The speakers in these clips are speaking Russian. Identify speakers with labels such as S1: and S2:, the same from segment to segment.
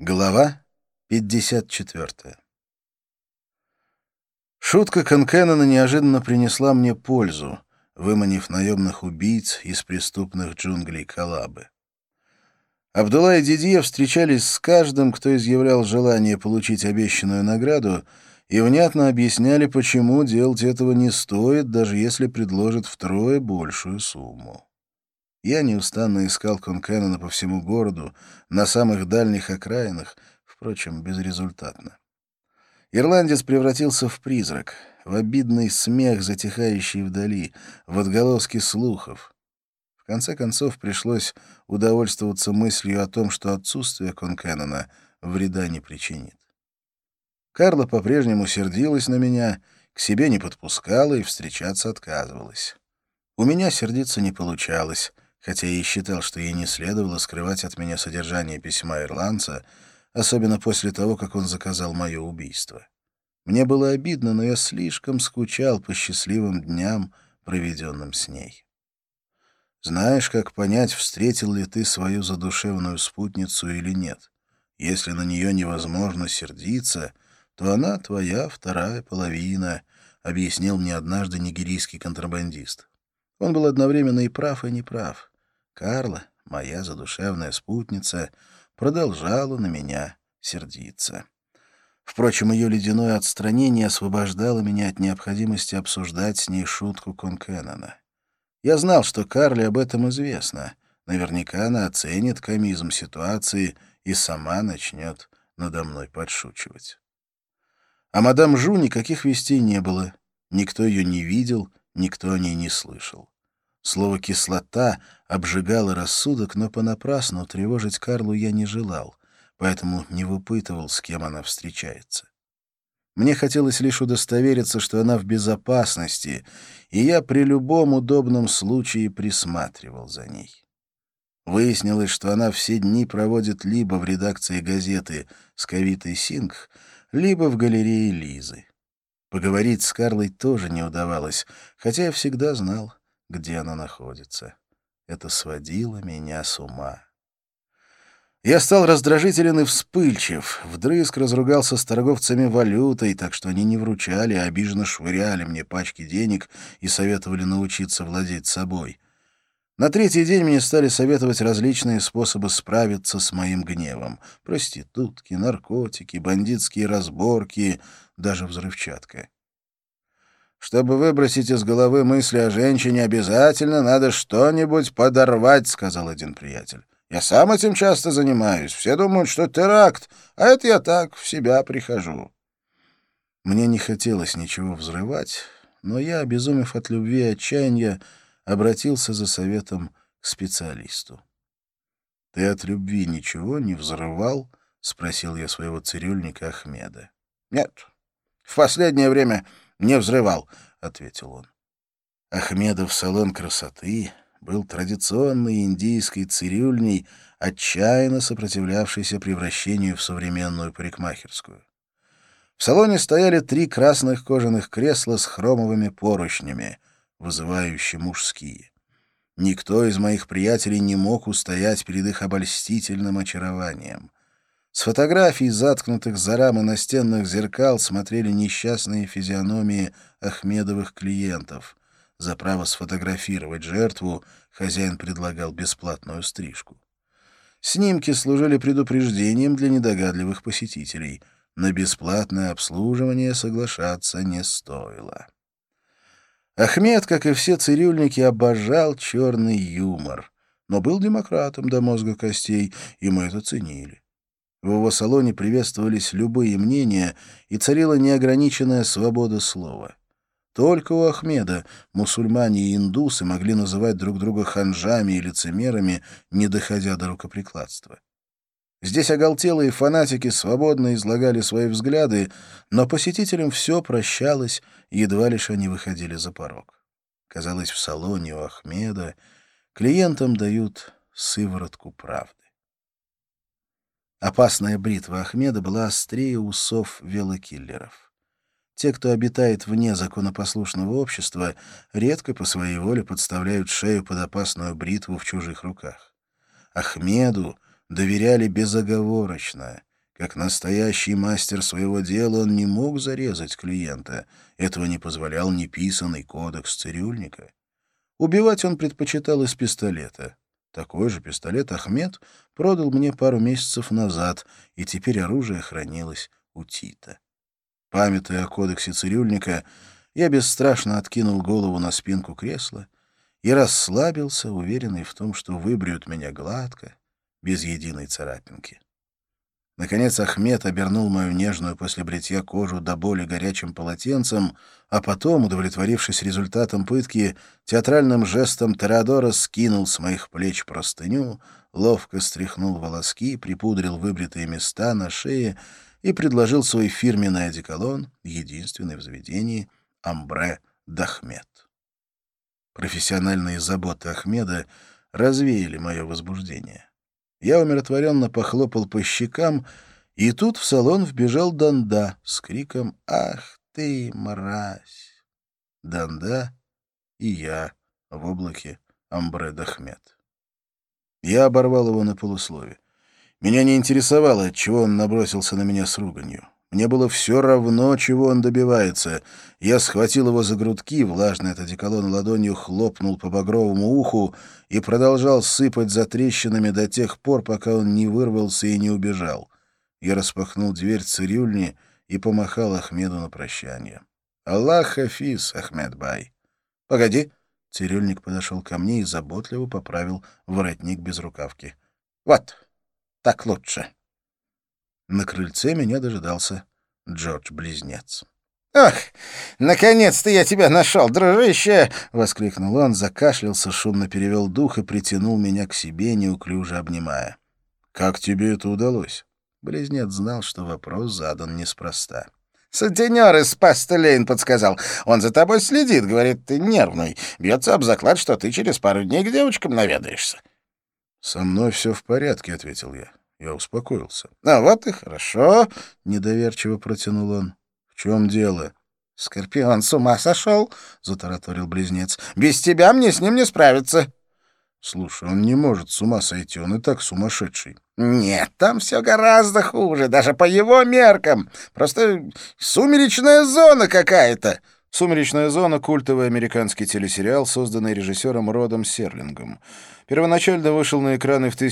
S1: Глава 54. Шутка Конкеннона неожиданно принесла мне пользу, выманив наемных убийц из преступных джунглей Калабы. Абдулла и Дидье встречались с каждым, кто изъявлял желание получить обещанную награду, и внятно объясняли, почему делать этого не стоит, даже если предложат втрое большую сумму. Я неустанно искал Конкеннона по всему городу, на самых дальних окраинах, впрочем, безрезультатно. Ирландец превратился в призрак, в обидный смех, затихающий вдали, в отголоски слухов. В конце концов, пришлось удовольствоваться мыслью о том, что отсутствие Конкеннона вреда не причинит. Карла по-прежнему сердилась на меня, к себе не подпускала и встречаться отказывалась. У меня сердиться не получалось, хотя я и считал, что ей не следовало скрывать от меня содержание письма ирландца, особенно после того, как он заказал мое убийство. Мне было обидно, но я слишком скучал по счастливым дням, проведенным с ней. Знаешь, как понять, встретил ли ты свою задушевную спутницу или нет? Если на нее невозможно сердиться, то она твоя вторая половина, объяснил мне однажды нигерийский контрабандист. Он был одновременно и прав, и неправ. Карла, моя задушевная спутница, продолжала на меня сердиться. Впрочем, ее ледяное отстранение освобождало меня от необходимости обсуждать с ней шутку Конкеннона. Я знал, что Карле об этом известно. Наверняка она оценит комизм ситуации и сама начнет надо мной подшучивать. А мадам Жу никаких вестей не было. Никто ее не видел, никто о ней не слышал. Слово «кислота» обжигало рассудок, но понапрасну тревожить Карлу я не желал, поэтому не выпытывал, с кем она встречается. Мне хотелось лишь удостовериться, что она в безопасности, и я при любом удобном случае присматривал за ней. Выяснилось, что она все дни проводит либо в редакции газеты с Кавитой Сингх, либо в галерее Лизы. Поговорить с Карлой тоже не удавалось, хотя я всегда знал, где она находится. Это сводило меня с ума. Я стал раздражителен и вспыльчив, вдрызг разругался с торговцами валютой, так что они не вручали, а обиженно швыряли мне пачки денег и советовали научиться владеть собой. На третий день мне стали советовать различные способы справиться с моим гневом. Проститутки, наркотики, бандитские разборки, даже взрывчатка. «Чтобы выбросить из головы мысли о женщине, обязательно надо что-нибудь подорвать», — сказал один приятель. «Я сам этим часто занимаюсь. Все думают, что теракт, а это я так в себя прихожу». Мне не хотелось ничего взрывать, но я, обезумев от любви и отчаяния, обратился за советом к специалисту. «Ты от любви ничего не взрывал?» — спросил я своего цирюльника Ахмеда. «Нет, в последнее время не взрывал», — ответил он. Ахмедов салон красоты был традиционной индийской цирюльней, отчаянно сопротивлявшейся превращению в современную парикмахерскую. В салоне стояли 3 красных кожаных кресла с хромовыми поручнями, вызывающие мужские. Никто из моих приятелей не мог устоять перед их обольстительным очарованием. С фотографий, заткнутых за рамы настенных зеркал, смотрели несчастные физиономии Ахмедовых клиентов. За право сфотографировать жертву хозяин предлагал бесплатную стрижку. Снимки служили предупреждением для недогадливых посетителей. На бесплатное обслуживание соглашаться не стоило. Ахмед, как и все цирюльники, обожал черный юмор, но был демократом до мозга костей, и мы это ценили. В его салоне приветствовались любые мнения, и царила неограниченная свобода слова. Только у Ахмеда мусульмане и индусы могли называть друг друга ханжами и лицемерами, не доходя до рукоприкладства. Здесь оголтелые фанатики свободно излагали свои взгляды, но посетителям все прощалось, едва лишь они выходили за порог. Казалось, в салоне у Ахмеда клиентам дают сыворотку правды. Опасная бритва Ахмеда была острее усов велокиллеров. Те, кто обитает вне законопослушного общества, редко по своей воле подставляют шею под опасную бритву в чужих руках. Ахмеду доверяли безоговорочно, Как настоящий мастер своего дела он не мог зарезать клиента. Этого не позволял неписанный кодекс цирюльника. Убивать он предпочитал из пистолета. Такой же пистолет Ахмед продал мне пару месяцев назад, и теперь оружие хранилось у Тита. Памятуя о кодексе цирюльника, я бесстрашно откинул голову на спинку кресла и расслабился, уверенный в том, что выбреют меня гладко, без единой царапинки. Наконец Ахмед обернул мою нежную после бритья кожу до боли горячим полотенцем, а потом, удовлетворившись результатом пытки, театральным жестом Тореадора скинул с моих плеч простыню, ловко стряхнул волоски, припудрил выбритые места на шее и предложил свой фирменный одеколон, единственный в заведении, «Амбре д'Ахмед». Профессиональные заботы Ахмеда развеяли мое возбуждение. Я умиротворенно похлопал по щекам, и тут в салон вбежал Данда с криком «Ах ты, мразь!». Данда и я в облаке «Амбре д'Ахмед». Я оборвал его на полуслове. Меня не интересовало, отчего он набросился на меня с руганью. Мне было все равно, чего он добивается. Я схватил его за грудки, влажный от одеколона ладонью хлопнул по багровому уху и продолжал сыпать затрещинами до тех пор, пока он не вырвался и не убежал. Я распахнул дверь цирюльни и помахал Ахмеду на прощание. «Аллах хафиз, Ахмед бай!» «Погоди!» — цирюльник подошел ко мне и заботливо поправил воротник без рукавки. «Вот, так лучше!» На крыльце меня дожидался Джордж-близнец. «Ах, наконец-то я тебя нашел, дружище!» — воскликнул он, закашлялся, шумно перевел дух и притянул меня к себе, неуклюже обнимая. «Как тебе это удалось?» Близнец знал, что вопрос задан неспроста. «Сутенер из Пастелейн подсказал. Он за тобой следит, говорит, ты нервный. Бьется об заклад, что ты через пару дней к девочкам наведаешься». «Со мной все в порядке», — ответил я. Я успокоился. «А вот и хорошо», — недоверчиво протянул он. «В чем дело?» «Скорпион с ума сошел», — затараторил близнец. «Без тебя мне с ним не справиться». «Слушай, он не может с ума сойти, он и так сумасшедший». «Нет, там все гораздо хуже, даже по его меркам. Просто сумеречная зона какая-то». «Сумеречная зона» — культовый американский телесериал, созданный режиссером Родом Серлингом. Первоначально вышел на экраны в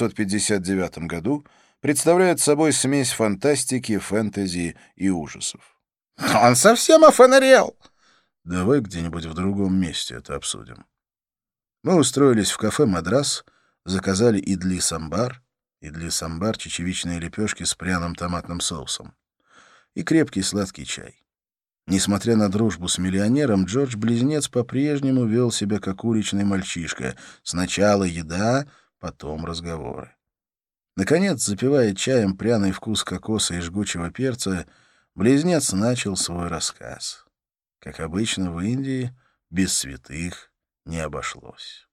S1: 1959 году, представляет собой смесь фантастики, фэнтези и ужасов. «Он совсем офонарел!» «Давай где-нибудь в другом месте это обсудим». Мы устроились в кафе «Мадрас», заказали идли-самбар, чечевичные лепешки с пряным томатным соусом, и крепкий сладкий чай. Несмотря на дружбу с миллионером, Джордж-близнец по-прежнему вел себя как уличный мальчишка. Сначала еда, потом разговоры. Наконец, запивая чаем пряный вкус кокоса и жгучего перца, близнец начал свой рассказ. Как обычно в Индии, без святых не обошлось.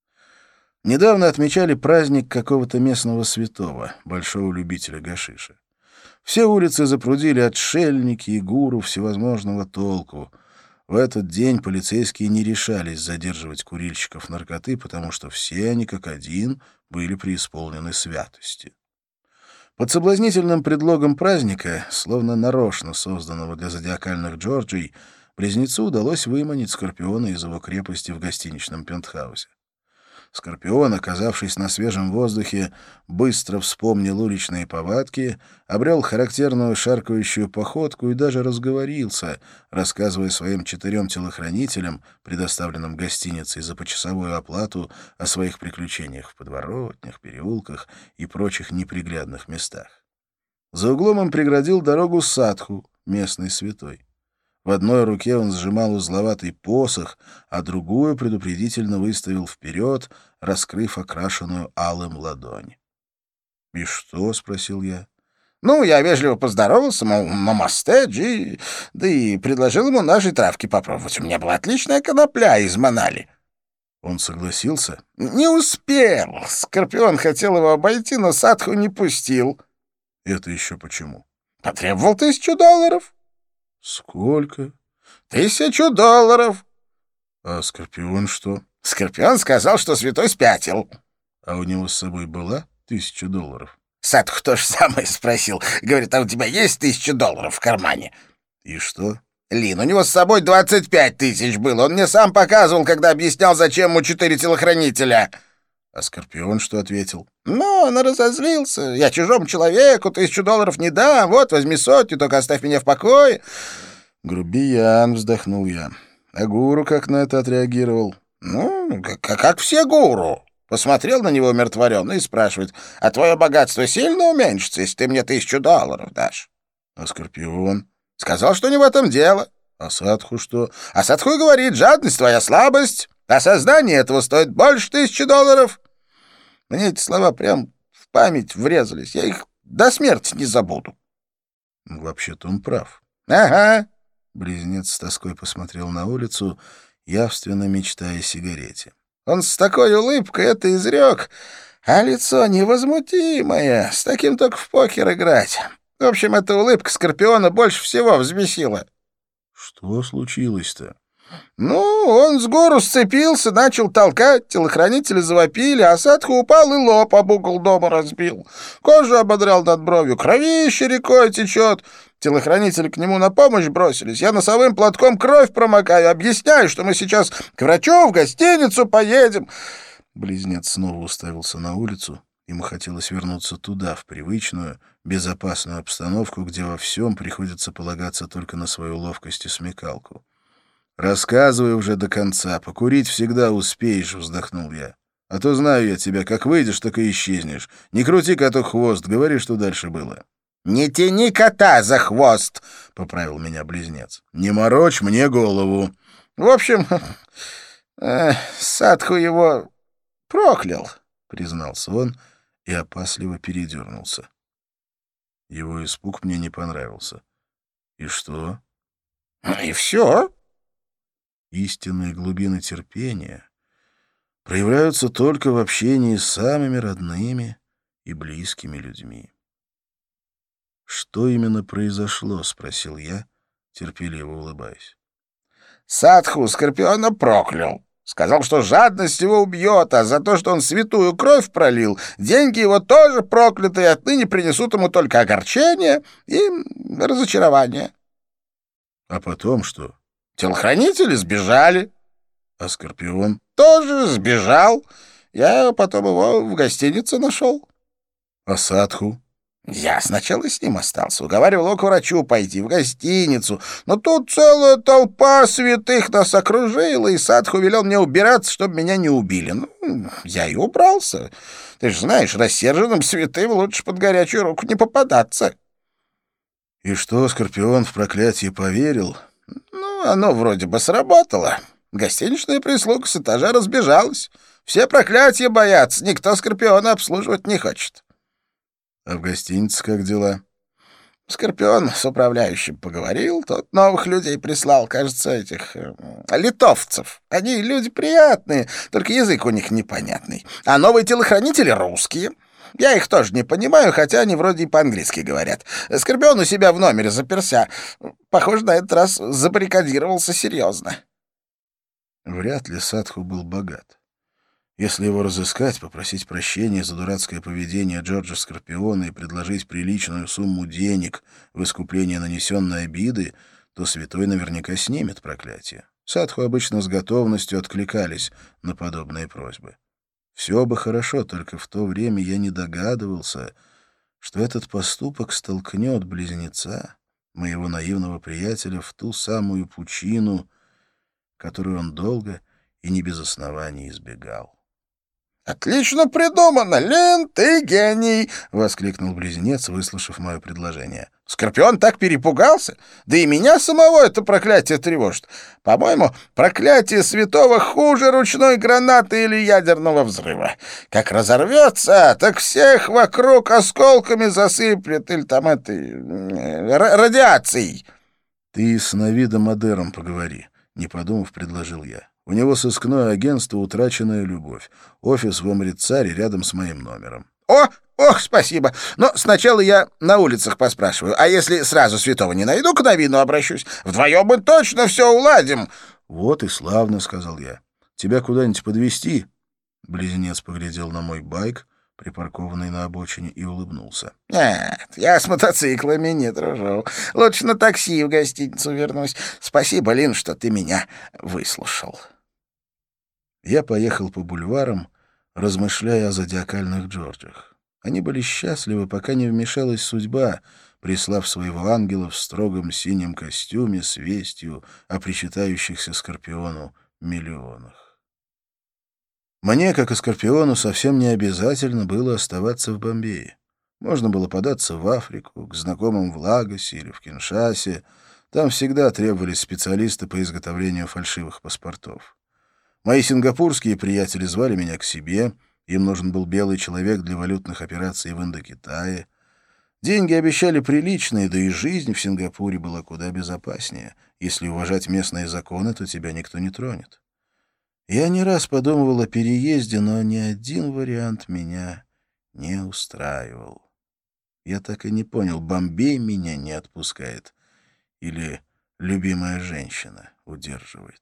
S1: Недавно отмечали праздник какого-то местного святого, большого любителя гашиша. Все улицы запрудили отшельники и гуру всевозможного толку. В этот день полицейские не решались задерживать курильщиков наркоты, потому что все они, как один, были преисполнены святости. Под соблазнительным предлогом праздника, словно нарочно созданного для зодиакальных Джорджей, близнецу удалось выманить Скорпиона из его крепости в гостиничном пентхаусе. Скорпион, оказавшись на свежем воздухе, быстро вспомнил уличные повадки, обрел характерную шаркающую походку и даже разговорился, рассказывая своим 4 телохранителям, предоставленным гостиницей за почасовую оплату, о своих приключениях в подворотнях, переулках и прочих неприглядных местах. За углом им преградил дорогу Садху, местный святой. В одной руке он сжимал узловатый посох, а другую предупредительно выставил вперед, раскрыв окрашенную алым ладонь. «И что?» — спросил я. «Ну, я вежливо поздоровался, мол, намасте, джи, да и предложил ему нашей травки попробовать. У меня была отличная конопля из Манали». «Он согласился?» «Не успел. Скорпион хотел его обойти, но Садху не пустил». «Это еще почему?» «Потребовал $1000». «Сколько?» $1000. «А Скорпион что?» «Скорпион сказал, что святой спятил». «А у него с собой была $1000?»
S2: Садху то же самое спросил. Говорит, а у тебя есть $1000 в кармане?
S1: И что?
S2: Лин, у него с собой 25 000 было. Он мне сам показывал, когда объяснял, зачем ему 4 телохранителя.
S1: А Скорпион что ответил?
S2: Ну, он разозлился. Я чужому человеку $1000 не дам. Вот, возьми 100, только оставь меня в покое.
S1: Грубиян, вздохнул я. А гуру как на это отреагировал?
S2: Ну, как все гуру. Посмотрел на него умиротворенно и спрашивает, а твое богатство сильно уменьшится, если ты мне $1000 дашь?
S1: А Скорпион?
S2: Сказал, что не в этом дело.
S1: А Садху что?
S2: А Садху и говорит, жадность твоя слабость, а создание этого стоит больше $1000. Мне эти слова прям в память врезались. Я их до смерти не забуду.
S1: Вообще-то он прав.
S2: Ага.
S1: Близнец с тоской посмотрел на улицу, явственно мечтая о сигарете.
S2: Он с такой улыбкой это изрек, а лицо невозмутимое, с таким только в покер играть. В общем, эта улыбка Скорпиона больше всего взбесила.
S1: Что случилось-то?
S2: Ну, он с гору сцепился, начал толкать, телохранители завопили, а Садху упал и лоб об угол дома разбил. Кожу ободрал над бровью, кровище рекой течет. Телохранители к нему на помощь бросились. Я носовым платком кровь промокаю, объясняю, что мы сейчас к врачу в гостиницу поедем.
S1: Близнец снова уставился на улицу. Ему хотелось вернуться туда, в привычную, безопасную обстановку, где во всем приходится полагаться только на свою ловкость и смекалку. «Рассказывай уже до конца. Покурить всегда успеешь», — вздохнул я. «А то знаю я тебя. Как выйдешь, так и исчезнешь. Не крути коту хвост. Говори, что дальше было».
S2: «Не тяни кота за хвост», — поправил меня близнец.
S1: «Не морочь мне голову».
S2: В общем, Садху его проклял,
S1: — признался он и опасливо передернулся. Его испуг мне не понравился. «И что?»
S2: И все.
S1: Истинные глубины терпения проявляются только в общении с самыми родными и близкими людьми. «Что именно произошло?» — спросил я, терпеливо улыбаясь.
S2: Садху Скорпиона проклял. Сказал, что жадность его убьет, а за то, что он святую кровь пролил, деньги его тоже прокляты, и отныне принесут ему только огорчение и разочарование.
S1: А потом что?
S2: Телохранители сбежали.
S1: А Скорпион?
S2: Тоже сбежал. Я потом его в гостинице нашел.
S1: А Садху?
S2: Я сначала с ним остался, уговаривал его к врачу пойти, в гостиницу, но тут целая толпа святых нас окружила, и Садху велел мне убираться, чтобы меня не убили. Ну, я и убрался. Ты же знаешь, рассерженным святым лучше под горячую руку не попадаться.
S1: И что, Скорпион в проклятие поверил?
S2: Ну, оно вроде бы сработало. Гостиничная прислуга с этажа разбежалась. Все проклятия боятся, никто Скорпиона обслуживать не хочет.
S1: А в гостинице как дела?
S2: Скорпион с управляющим поговорил, тот новых людей прислал, кажется, этих литовцев. Они люди приятные, только язык у них непонятный. А новые телохранители русские. Я их тоже не понимаю, хотя они вроде и по-английски говорят. Скорпион у себя в номере заперся. Похоже, на этот раз забаррикадировался серьезно.
S1: Вряд ли Садху был богат. Если его разыскать, попросить прощения за дурацкое поведение Джорджа Скорпиона и предложить приличную сумму денег в искупление нанесенной обиды, то святой наверняка снимет проклятие. Садху обычно с готовностью откликались на подобные просьбы. Все бы хорошо, только в то время я не догадывался, что этот поступок столкнет близнеца, моего наивного приятеля, в ту самую пучину, которую он долго и не без оснований избегал.
S2: «Отлично придумано, Лин, ты гений!» — воскликнул близнец, выслушав мое предложение. «Скорпион так перепугался, да и меня самого это проклятие тревожит. По-моему, проклятие святого хуже ручной гранаты или ядерного взрыва. Как разорвется, так всех вокруг осколками засыплет или там радиацией».
S1: «Ты с Навидом Адером поговори», — не подумав, предложил я. У него сыскное агентство «Утраченная любовь». Офис в Амритсаре рядом с моим номером.
S2: Ох, спасибо. Но сначала я на улицах поспрашиваю. А если сразу святого не найду, к Навину обращусь. Вдвоем мы точно все уладим.
S1: Вот и славно, — сказал я. Тебя куда-нибудь подвезти? Близнец поглядел на мой байк, припаркованный на обочине, и улыбнулся.
S2: «Нет, я с мотоциклами не дружу. Лучше на такси в гостиницу вернусь. Спасибо, Лин, что ты меня выслушал».
S1: Я поехал по бульварам, размышляя о зодиакальных Джорджах. Они были счастливы, пока не вмешалась судьба, прислав своего ангела в строгом синем костюме с вестью о причитающихся Скорпиону миллионах. Мне, как и Скорпиону, совсем не обязательно было оставаться в Бомбее. Можно было податься в Африку, к знакомым в Лагосе или в Киншасе. Там всегда требовались специалисты по изготовлению фальшивых паспортов. Мои сингапурские приятели звали меня к себе, им нужен был белый человек для валютных операций в Индокитае. Деньги обещали приличные, да и жизнь в Сингапуре была куда безопаснее. Если уважать местные законы, то тебя никто не тронет. Я не раз подумывал о переезде, но ни один вариант меня не устраивал. Я так и не понял, Бомбей меня не отпускает или любимая женщина удерживает.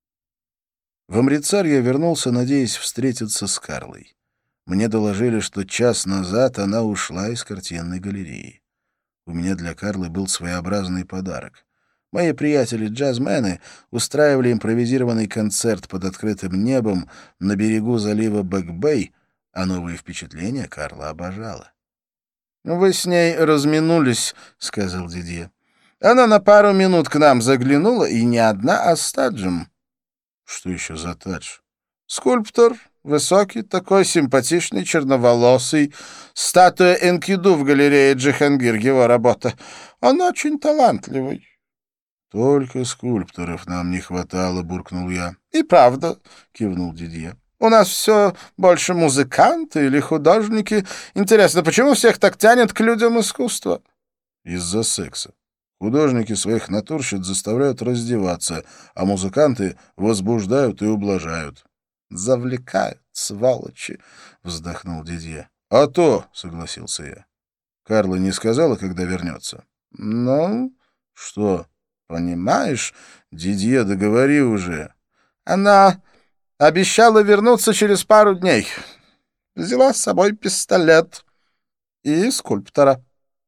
S1: В Амритсар я вернулся, надеясь встретиться с Карлой. Мне доложили, что час назад она ушла из картинной галереи. У меня для Карлы был своеобразный подарок. Мои приятели-джазмены устраивали импровизированный концерт под открытым небом на берегу залива Бэк-Бэй, а новые впечатления Карла обожала.
S2: «Вы с ней разминулись», — сказал Дидье. «Она на пару минут к нам заглянула, и не одна, а с Таджем».
S1: «Что еще за Тадж?»
S2: «Скульптор, высокий, такой симпатичный, черноволосый. Статуя Энкиду в галерее Джихангир, его работа. Он очень талантливый».
S1: «Только скульпторов нам не хватало», — буркнул я.
S2: «И правда», — кивнул Дидье. «У нас все больше музыканты или художники. Интересно, почему всех так тянет к людям искусства?»
S1: «Из-за секса. Художники своих натурщиц заставляют раздеваться, а музыканты возбуждают и ублажают».
S2: «Завлекают, сволочи», — вздохнул Дидье.
S1: «А то», — согласился я. «Карла не сказала, когда вернется?»
S2: «Ну,
S1: что?»
S2: «Понимаешь,
S1: Дидье, договори уже».
S2: Она обещала вернуться через пару дней. Взяла с собой пистолет и скульптора».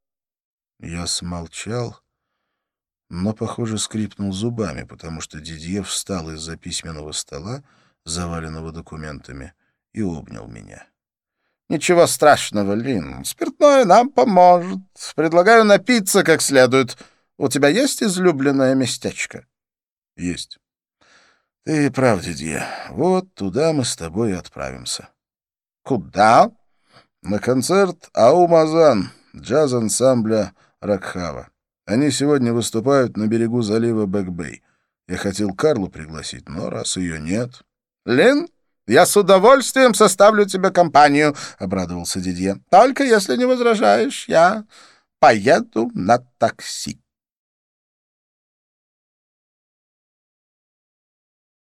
S1: Я смолчал, но, похоже, скрипнул зубами, потому что Дидье встал из-за письменного стола, заваленного документами, и обнял меня.
S2: «Ничего страшного, Лин. Спиртное нам поможет. Предлагаю напиться как следует. У тебя есть излюбленное местечко?»
S1: «Есть». «Ты прав, Дидье. Вот туда мы с тобой и отправимся».
S2: «Куда?»
S1: «На концерт Аумазан, джаз-ансамбля Ракхава. Они сегодня выступают на берегу залива Бэк-Бэй. Я хотел Карлу пригласить, но раз ее нет...»
S2: «Лин, я с удовольствием составлю тебе компанию», — обрадовался Дидье. «Только если не возражаешь, я поеду на такси».